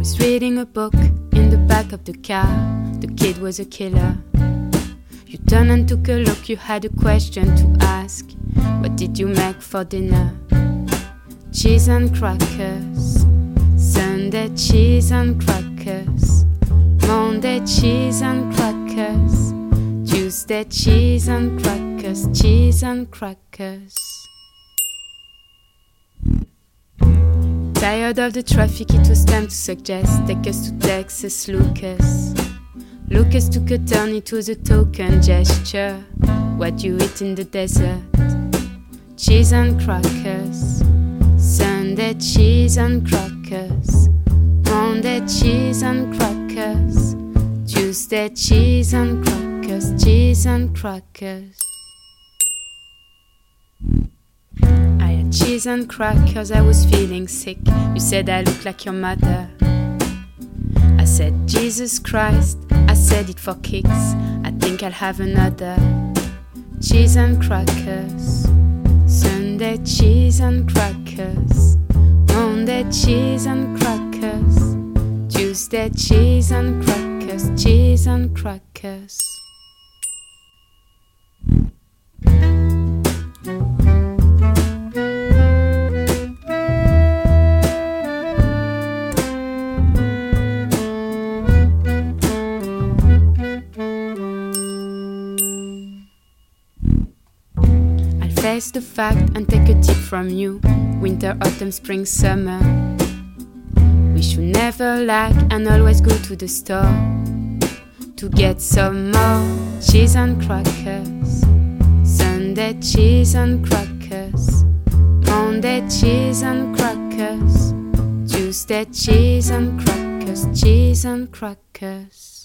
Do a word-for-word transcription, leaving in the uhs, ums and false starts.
was reading a book in the back of the car. The kid was a killer. You turned and took a look. You had a question to ask. What did you make for dinner? Cheese and crackers. Sunday cheese and crackers. Monday cheese and crackers. Tuesday cheese and crackers. Cheese and crackers. Tired of the traffic, it was time to suggest. Take us to Texas, Lucas. Lucas took a turn, it was a token gesture. What you eat in the desert? Cheese and crackers. Sunday cheese and crackers. Monday cheese and crackers. Tuesday cheese and crackers. Cheese and crackers. I had cheese and crackers, I was feeling sick. You said I look like your mother. I said, Jesus Christ, I said it for kicks. I think I'll have another. Cheese and crackers. Sunday cheese and crackers. Monday cheese and crackers. Tuesday cheese and crackers. Cheese and crackers. Face the fact and take a tip from you. Winter, autumn, spring, summer. We should never lack and always go to the store to get some more cheese and crackers. Sunday cheese and crackers. Monday cheese and crackers. Tuesday cheese and crackers. Cheese and crackers.